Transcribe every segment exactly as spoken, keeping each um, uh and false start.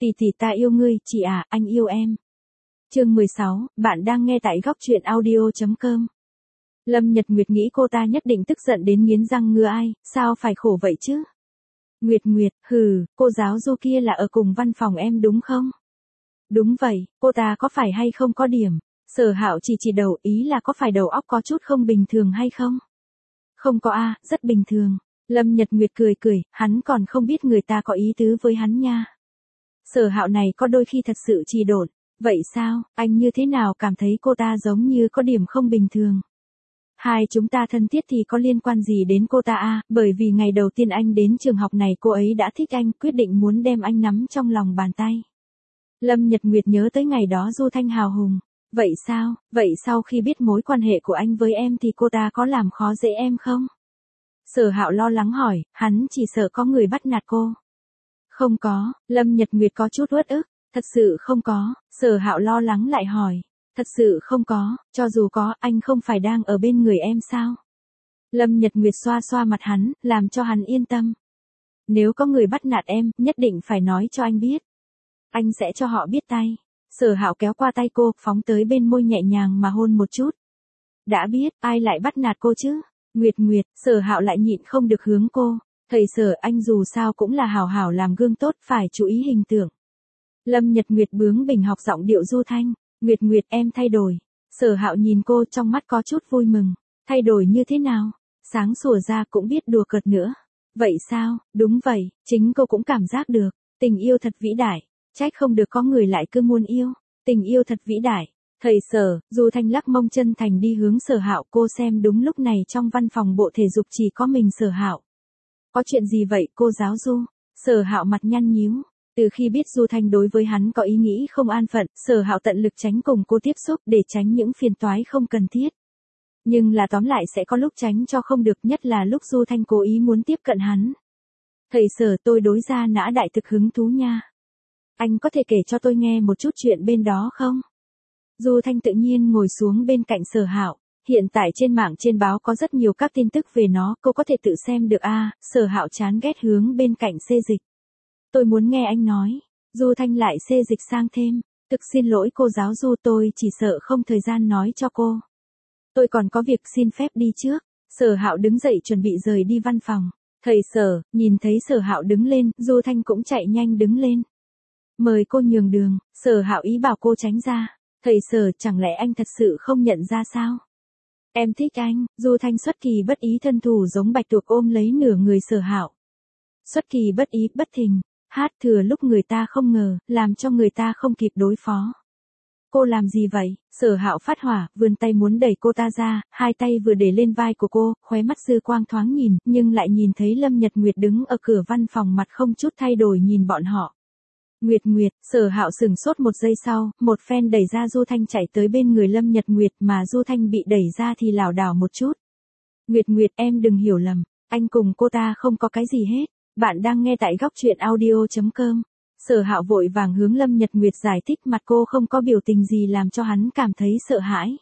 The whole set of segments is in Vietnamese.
Tỷ tỷ ta yêu ngươi, chị à, anh yêu em. Chương mười sáu, bạn đang nghe tại góc truyện audio chấm com. Lâm Nhật Nguyệt nghĩ cô ta nhất định tức giận đến nghiến răng ngứa ai, sao phải khổ vậy chứ? Nguyệt Nguyệt, hừ, cô giáo Du kia là ở cùng văn phòng em đúng không? Đúng vậy, cô ta có phải hay không có điểm? Sở Hạo chỉ chỉ đầu, ý là có phải đầu óc có chút không bình thường hay không? Không có a, rất bình thường. Lâm Nhật Nguyệt cười cười, hắn còn không biết người ta có ý tứ với hắn nha. Sở Hạo này có đôi khi thật sự trì độn. Vậy sao, anh như thế nào cảm thấy cô ta giống như có điểm không bình thường? Hai chúng ta thân thiết thì có liên quan gì đến cô ta à, bởi vì ngày đầu tiên anh đến trường học này cô ấy đã thích anh, quyết định muốn đem anh nắm trong lòng bàn tay. Lâm Nhật Nguyệt nhớ tới ngày đó Du Thanh hào hùng. Vậy sao, vậy sau khi biết mối quan hệ của anh với em thì cô ta có làm khó dễ em không? Sở Hạo lo lắng hỏi, hắn chỉ sợ có người bắt nạt cô. Không có, Lâm Nhật Nguyệt có chút uất ức, thật sự không có, Sở Hạo lo lắng lại hỏi, thật sự không có, cho dù có, anh không phải đang ở bên người em sao? Lâm Nhật Nguyệt xoa xoa mặt hắn, làm cho hắn yên tâm. Nếu có người bắt nạt em, nhất định phải nói cho anh biết. Anh sẽ cho họ biết tay. Sở Hạo kéo qua tay cô, phóng tới bên môi nhẹ nhàng mà hôn một chút. Đã biết, ai lại bắt nạt cô chứ? Nguyệt Nguyệt, Sở Hạo lại nhịn không được hướng cô. Thầy Sở, anh dù sao cũng là hảo hảo làm gương tốt, phải chú ý hình tượng. Lâm Nhật Nguyệt bướng bỉnh học giọng điệu Du Thanh. Nguyệt Nguyệt, em thay đổi. Sở Hạo nhìn cô trong mắt có chút vui mừng. Thay đổi như thế nào? Sáng sủa ra cũng biết đùa cợt nữa. Vậy sao? Đúng vậy, chính cô cũng cảm giác được. Tình yêu thật vĩ đại. Trách không được có người lại cứ muốn yêu. Tình yêu thật vĩ đại. Thầy Sở, Du Thanh lắc mông chân thành đi hướng Sở Hạo, cô xem đúng lúc này trong văn phòng bộ thể dục chỉ có mình Sở Hạo. Có chuyện gì vậy cô giáo Du? Sở Hạo mặt nhăn nhíu. Từ khi biết Du Thanh đối với hắn có ý nghĩ không an phận, Sở Hạo tận lực tránh cùng cô tiếp xúc để tránh những phiền toái không cần thiết. Nhưng là tóm lại sẽ có lúc tránh cho không được, nhất là lúc Du Thanh cố ý muốn tiếp cận hắn. Thầy Sở, tôi đối ra nã đại thực hứng thú nha. Anh có thể kể cho tôi nghe một chút chuyện bên đó không? Du Thanh tự nhiên ngồi xuống bên cạnh Sở Hạo. Hiện tại trên mạng trên báo có rất nhiều các tin tức về nó, cô có thể tự xem được a. À, Sở Hạo chán ghét hướng bên cạnh xê dịch. Tôi muốn nghe anh nói. Du Thanh lại xê dịch sang thêm. Thực xin lỗi cô giáo Du, tôi chỉ sợ không thời gian nói cho cô. Tôi còn có việc, xin phép đi trước. Sở Hạo đứng dậy chuẩn bị rời đi văn phòng. Thầy Sở, nhìn thấy Sở Hạo đứng lên, Du Thanh cũng chạy nhanh đứng lên. Mời cô nhường đường. Sở Hạo ý bảo cô tránh ra. Thầy Sở, chẳng lẽ anh thật sự không nhận ra sao? Em thích anh. Du Thanh xuất kỳ bất ý thân thủ giống bạch tuộc ôm lấy nửa người Sở Hạo. Xuất kỳ bất ý, bất thình, hát thừa lúc người ta không ngờ, làm cho người ta không kịp đối phó. Cô làm gì vậy? Sở Hạo phát hỏa, vươn tay muốn đẩy cô ta ra, hai tay vừa để lên vai của cô, khóe mắt dư quang thoáng nhìn, nhưng lại nhìn thấy Lâm Nhật Nguyệt đứng ở cửa văn phòng mặt không chút thay đổi nhìn bọn họ. Nguyệt Nguyệt, Sở Hạo sừng sốt một giây sau, một phen đẩy ra Du Thanh chạy tới bên người Lâm Nhật Nguyệt, mà Du Thanh bị đẩy ra thì lảo đảo một chút. Nguyệt Nguyệt, em đừng hiểu lầm, anh cùng cô ta không có cái gì hết. Bạn đang nghe tại góc truyện audio chấm com. Sở Hạo vội vàng hướng Lâm Nhật Nguyệt giải thích, mặt cô không có biểu tình gì làm cho hắn cảm thấy sợ hãi.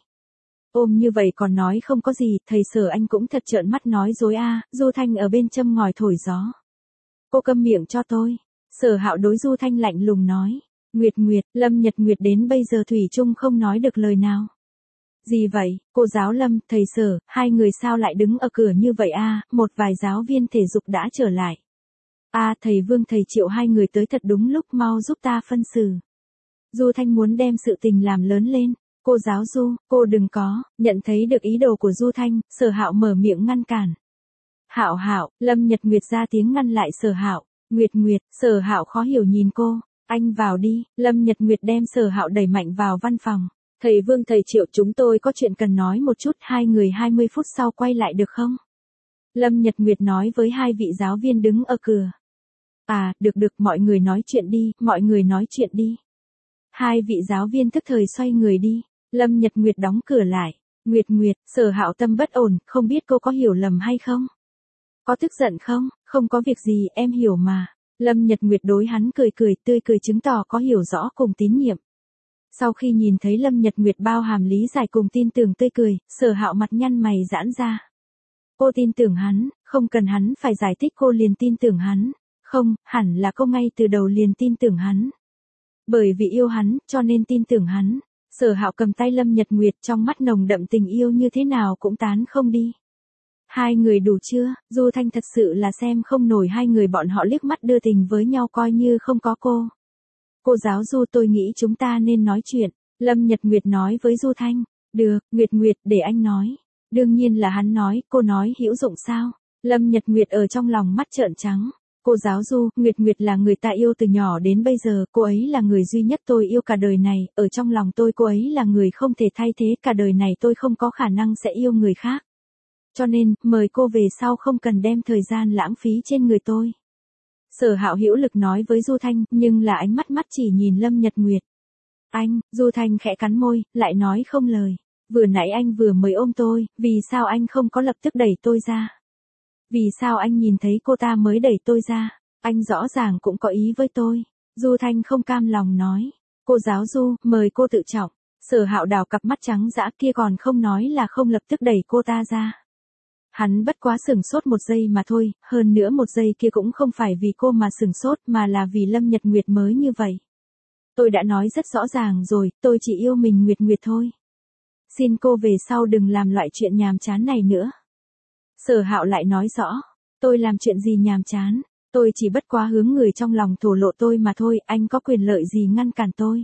Ôm như vậy còn nói không có gì, thầy Sở anh cũng thật trợn mắt nói dối a. À, Du Thanh ở bên châm ngòi thổi gió. Cô câm miệng cho tôi. Sở Hạo đối Du Thanh lạnh lùng nói. Nguyệt Nguyệt, Lâm Nhật Nguyệt đến bây giờ thủy chung không nói được lời nào. Gì vậy, cô giáo Lâm, thầy Sở, hai người sao lại đứng ở cửa như vậy a? À, một vài giáo viên thể dục đã trở lại. A à, thầy Vương thầy Triệu hai người tới thật đúng lúc, mau giúp ta phân xử. Du Thanh muốn đem sự tình làm lớn lên. Cô giáo Du, cô đừng có. Nhận thấy được ý đồ của Du Thanh, Sở Hạo mở miệng ngăn cản. Hạo Hạo, Lâm Nhật Nguyệt ra tiếng ngăn lại Sở Hạo. Nguyệt Nguyệt, Sở Hạo khó hiểu nhìn cô. Anh vào đi. Lâm Nhật Nguyệt đem Sở Hạo đẩy mạnh vào văn phòng. Thầy Vương thầy Triệu, chúng tôi có chuyện cần nói một chút, hai người hai mươi phút sau quay lại được không? Lâm Nhật Nguyệt nói với hai vị giáo viên đứng ở cửa. À, được được, mọi người nói chuyện đi, mọi người nói chuyện đi. Hai vị giáo viên tức thời xoay người đi. Lâm Nhật Nguyệt đóng cửa lại. Nguyệt Nguyệt, Sở Hạo tâm bất ổn, không biết cô có hiểu lầm hay không? Có tức giận không? Không có việc gì, em hiểu mà. Lâm Nhật Nguyệt đối hắn cười cười, tươi cười chứng tỏ có hiểu rõ cùng tín nhiệm. Sau khi nhìn thấy Lâm Nhật Nguyệt bao hàm lý giải cùng tin tưởng tươi cười, Sở Hạo mặt nhăn mày giãn ra. Cô tin tưởng hắn, không cần hắn phải giải thích cô liền tin tưởng hắn. Không, hẳn là cô ngay từ đầu liền tin tưởng hắn. Bởi vì yêu hắn, cho nên tin tưởng hắn. Sở Hạo cầm tay Lâm Nhật Nguyệt, trong mắt nồng đậm tình yêu như thế nào cũng tán không đi. Hai người đủ chưa? Du Thanh thật sự là xem không nổi hai người bọn họ liếc mắt đưa tình với nhau coi như không có cô. Cô giáo Du, tôi nghĩ chúng ta nên nói chuyện. Lâm Nhật Nguyệt nói với Du Thanh. Được, Nguyệt Nguyệt, để anh nói. Đương nhiên là hắn nói, cô nói hữu dụng sao? Lâm Nhật Nguyệt ở trong lòng mắt trợn trắng. Cô giáo Du, Nguyệt Nguyệt là người ta yêu từ nhỏ đến bây giờ, cô ấy là người duy nhất tôi yêu cả đời này, ở trong lòng tôi cô ấy là người không thể thay thế, cả đời này tôi không có khả năng sẽ yêu người khác. Cho nên, mời cô về sau không cần đem thời gian lãng phí trên người tôi. Sở Hạo hữu lực nói với Du Thanh, nhưng là ánh mắt mắt chỉ nhìn Lâm Nhật Nguyệt. Anh, Du Thanh khẽ cắn môi, lại nói không lời. Vừa nãy anh vừa mới ôm tôi, vì sao anh không có lập tức đẩy tôi ra? Vì sao anh nhìn thấy cô ta mới đẩy tôi ra? Anh rõ ràng cũng có ý với tôi. Du Thanh không cam lòng nói. Cô giáo Du, mời cô tự trọng. Sở Hạo đào cặp mắt trắng dã kia còn không nói là không lập tức đẩy cô ta ra. Hắn bất quá sửng sốt một giây mà thôi, hơn nữa một giây kia cũng không phải vì cô mà sửng sốt mà là vì Lâm Nhật Nguyệt mới như vậy. Tôi đã nói rất rõ ràng rồi, tôi chỉ yêu mình Nguyệt Nguyệt thôi. Xin cô về sau đừng làm loại chuyện nhàm chán này nữa. Sở Hạo lại nói rõ, tôi làm chuyện gì nhàm chán, tôi chỉ bất quá hướng người trong lòng thổ lộ tôi mà thôi, anh có quyền lợi gì ngăn cản tôi.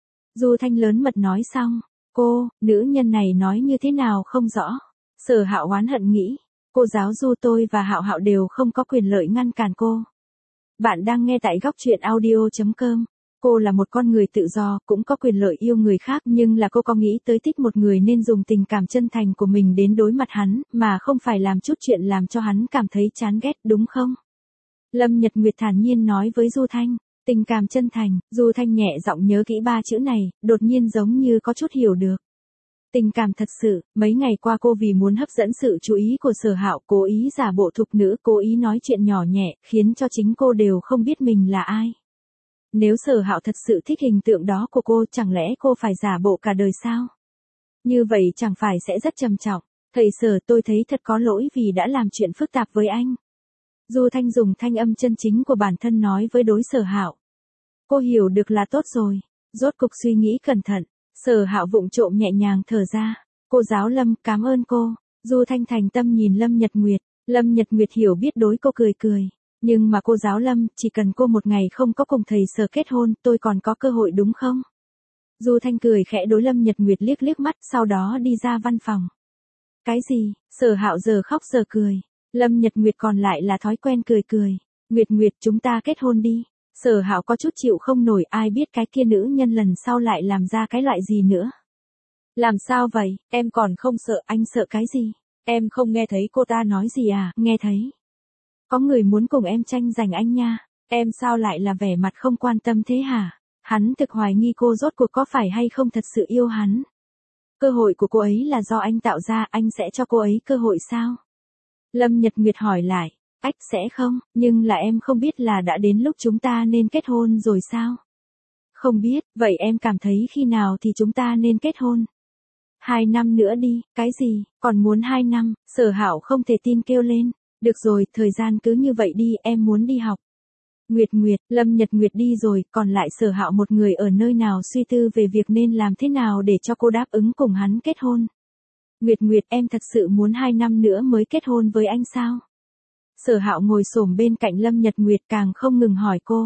Du Thanh lớn mật nói xong, cô, nữ nhân này nói như thế nào không rõ. Sở Hạo oán hận nghĩ, cô giáo Du, tôi và Hạo Hạo đều không có quyền lợi ngăn cản cô. Bạn đang nghe tại góc truyện audio chấm com. Cô là một con người tự do, cũng có quyền lợi yêu người khác, nhưng là cô có nghĩ tới thích một người nên dùng tình cảm chân thành của mình đến đối mặt hắn, mà không phải làm chút chuyện làm cho hắn cảm thấy chán ghét, đúng không? Lâm Nhật Nguyệt thản nhiên nói với Du Thanh, tình cảm chân thành. Du Thanh nhẹ giọng nhớ kỹ ba chữ này, đột nhiên giống như có chút hiểu được. Tình cảm thật sự, mấy ngày qua cô vì muốn hấp dẫn sự chú ý của Sở Hạo, cố ý giả bộ thục nữ, cố ý nói chuyện nhỏ nhẹ, khiến cho chính cô đều không biết mình là ai. Nếu Sở Hạo thật sự thích hình tượng đó của cô, chẳng lẽ cô phải giả bộ cả đời sao? Như vậy chẳng phải sẽ rất trầm trọng. Thầy Sở, tôi thấy thật có lỗi vì đã làm chuyện phức tạp với anh. Du Thanh dùng thanh âm chân chính của bản thân nói với đối Sở Hạo. Cô hiểu được là tốt rồi. Rốt cục suy nghĩ cẩn thận, Sở Hạo vụng trộm nhẹ nhàng thở ra. Cô giáo Lâm, cảm ơn cô. Du Thanh thành tâm nhìn Lâm Nhật Nguyệt. Lâm Nhật Nguyệt hiểu biết đối cô cười cười. Nhưng mà cô giáo Lâm, chỉ cần cô một ngày không có cùng thầy Sở kết hôn, tôi còn có cơ hội đúng không? Du Thanh cười khẽ đối Lâm Nhật Nguyệt liếc liếc mắt, sau đó đi ra văn phòng. Cái gì? Sở Hạo giờ khóc giờ cười. Lâm Nhật Nguyệt còn lại là thói quen cười cười. Nguyệt Nguyệt, chúng ta kết hôn đi. Sở Hạo có chút chịu không nổi, ai biết cái kia nữ nhân lần sau lại làm ra cái loại gì nữa. Làm sao vậy, em còn không sợ, anh sợ cái gì? Em không nghe thấy cô ta nói gì à? Nghe thấy. Có người muốn cùng em tranh giành anh nha. Em sao lại là vẻ mặt không quan tâm thế hả? Hắn thực hoài nghi cô rốt cuộc có phải hay không thật sự yêu hắn. Cơ hội của cô ấy là do anh tạo ra, anh sẽ cho cô ấy cơ hội sao? Lâm Nhật Nguyệt hỏi lại. Ách, sẽ không, nhưng là em không biết là đã đến lúc chúng ta nên kết hôn rồi sao? Không biết, vậy em cảm thấy khi nào thì chúng ta nên kết hôn? Hai năm nữa đi, cái gì, còn muốn hai năm? Sở Hạo không thể tin kêu lên. Được rồi, thời gian cứ như vậy đi, em muốn đi học. Nguyệt Nguyệt, Lâm Nhật Nguyệt đi rồi, còn lại Sở Hạo một người ở nơi nào suy tư về việc nên làm thế nào để cho cô đáp ứng cùng hắn kết hôn. Nguyệt Nguyệt, em thật sự muốn hai năm nữa mới kết hôn với anh sao? Sở Hạo ngồi xổm bên cạnh Lâm Nhật Nguyệt càng không ngừng hỏi cô.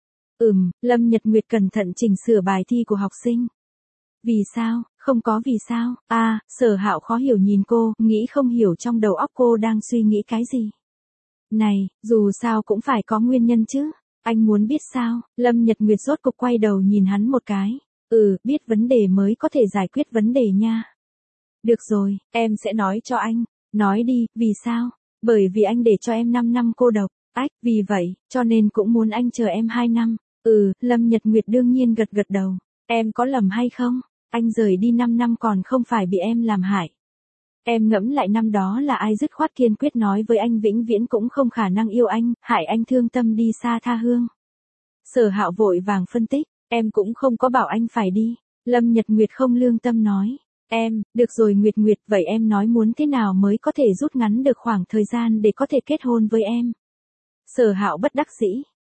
Ừm, Lâm Nhật Nguyệt cẩn thận chỉnh sửa bài thi của học sinh. Vì sao, không có vì sao, à, Sở Hạo khó hiểu nhìn cô, nghĩ không hiểu trong đầu óc cô đang suy nghĩ cái gì. Này, dù sao cũng phải có nguyên nhân chứ, anh muốn biết sao? Lâm Nhật Nguyệt rốt cục quay đầu nhìn hắn một cái. Ừ, biết vấn đề mới có thể giải quyết vấn đề nha. Được rồi, em sẽ nói cho anh. Nói đi, vì sao? Bởi vì anh để cho em năm năm cô độc. Ách, vì vậy, cho nên cũng muốn anh chờ em hai năm. Ừ, Lâm Nhật Nguyệt đương nhiên gật gật đầu. Em có lầm hay không? Anh rời đi năm năm còn không phải bị em làm hại. Em ngẫm lại năm đó là ai dứt khoát kiên quyết nói với anh vĩnh viễn cũng không khả năng yêu anh, hại anh thương tâm đi xa tha hương. Sở Hạo vội vàng phân tích, em cũng không có bảo anh phải đi. Lâm Nhật Nguyệt không lương tâm nói. Em, được rồi Nguyệt Nguyệt, vậy em nói muốn thế nào mới có thể rút ngắn được khoảng thời gian để có thể kết hôn với em. Sở Hạo bất đắc dĩ.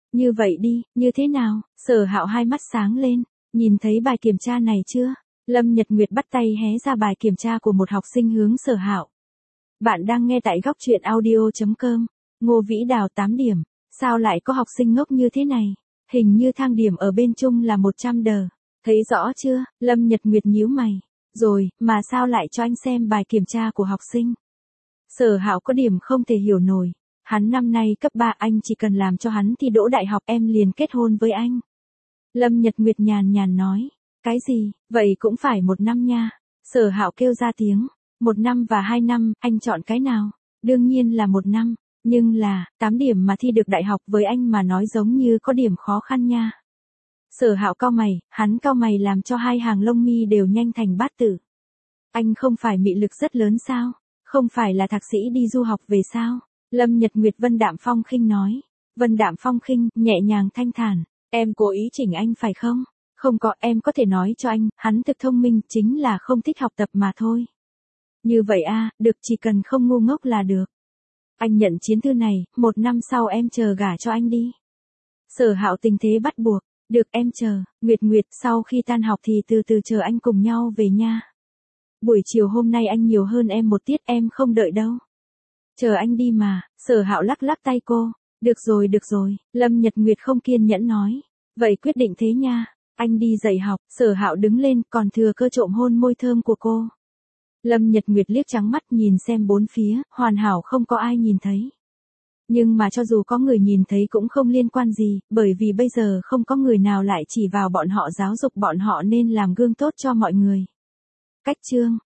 Như vậy đi, như thế nào? Sở Hạo hai mắt sáng lên, nhìn thấy bài kiểm tra này chưa? Lâm Nhật Nguyệt bắt tay hé ra bài kiểm tra của một học sinh hướng Sở Hạo. Bạn đang nghe tại góc truyện audio.com. Ngô Vĩ Đào tám điểm. Sao lại có học sinh ngốc như thế này? Hình như thang điểm ở bên chung là một trăm đờ. Thấy rõ chưa? Lâm Nhật Nguyệt nhíu mày. Rồi, mà sao lại cho anh xem bài kiểm tra của học sinh? Sở Hạo có điểm không thể hiểu nổi. Hắn năm nay cấp ba, anh chỉ cần làm cho hắn thi đỗ đại học em liền kết hôn với anh. Lâm Nhật Nguyệt nhàn nhàn nói. Cái gì, vậy cũng phải một năm nha. Sở Hạo kêu ra tiếng. Một năm và hai năm, anh chọn cái nào? Đương nhiên là một năm. Nhưng là, tám điểm mà thi được đại học với anh mà nói giống như có điểm khó khăn nha. Sở Hạo cau mày, hắn cau mày làm cho hai hàng lông mi đều nhanh thành bát tử. Anh không phải mị lực rất lớn sao? Không phải là thạc sĩ đi du học về sao? Lâm Nhật Nguyệt vân đạm phong khinh nói. Vân đạm phong khinh, nhẹ nhàng thanh thản. Em cố ý chỉnh anh phải không? Không có, em có thể nói cho anh, hắn thực thông minh, chính là không thích học tập mà thôi. Như vậy a, được, chỉ cần không ngu ngốc là được. Anh nhận chiến thư này, một năm sau em chờ gả cho anh đi. Sở Hạo tình thế bắt buộc. Được, em chờ. Nguyệt Nguyệt, sau khi tan học thì từ từ chờ anh cùng nhau về nha. Buổi chiều hôm nay anh nhiều hơn em một tiết, em không đợi đâu. Chờ anh đi mà. Sở Hạo lắc lắc tay cô. Được rồi, được rồi. Lâm Nhật Nguyệt không kiên nhẫn nói. Vậy quyết định thế nha. Anh đi dạy học. Sở Hạo đứng lên, còn thừa cơ trộm hôn môi thơm của cô. Lâm Nhật Nguyệt liếc trắng mắt nhìn xem bốn phía, hoàn hảo không có ai nhìn thấy. Nhưng mà cho dù có người nhìn thấy cũng không liên quan gì, bởi vì bây giờ không có người nào lại chỉ vào bọn họ giáo dục bọn họ nên làm gương tốt cho mọi người. Cách chương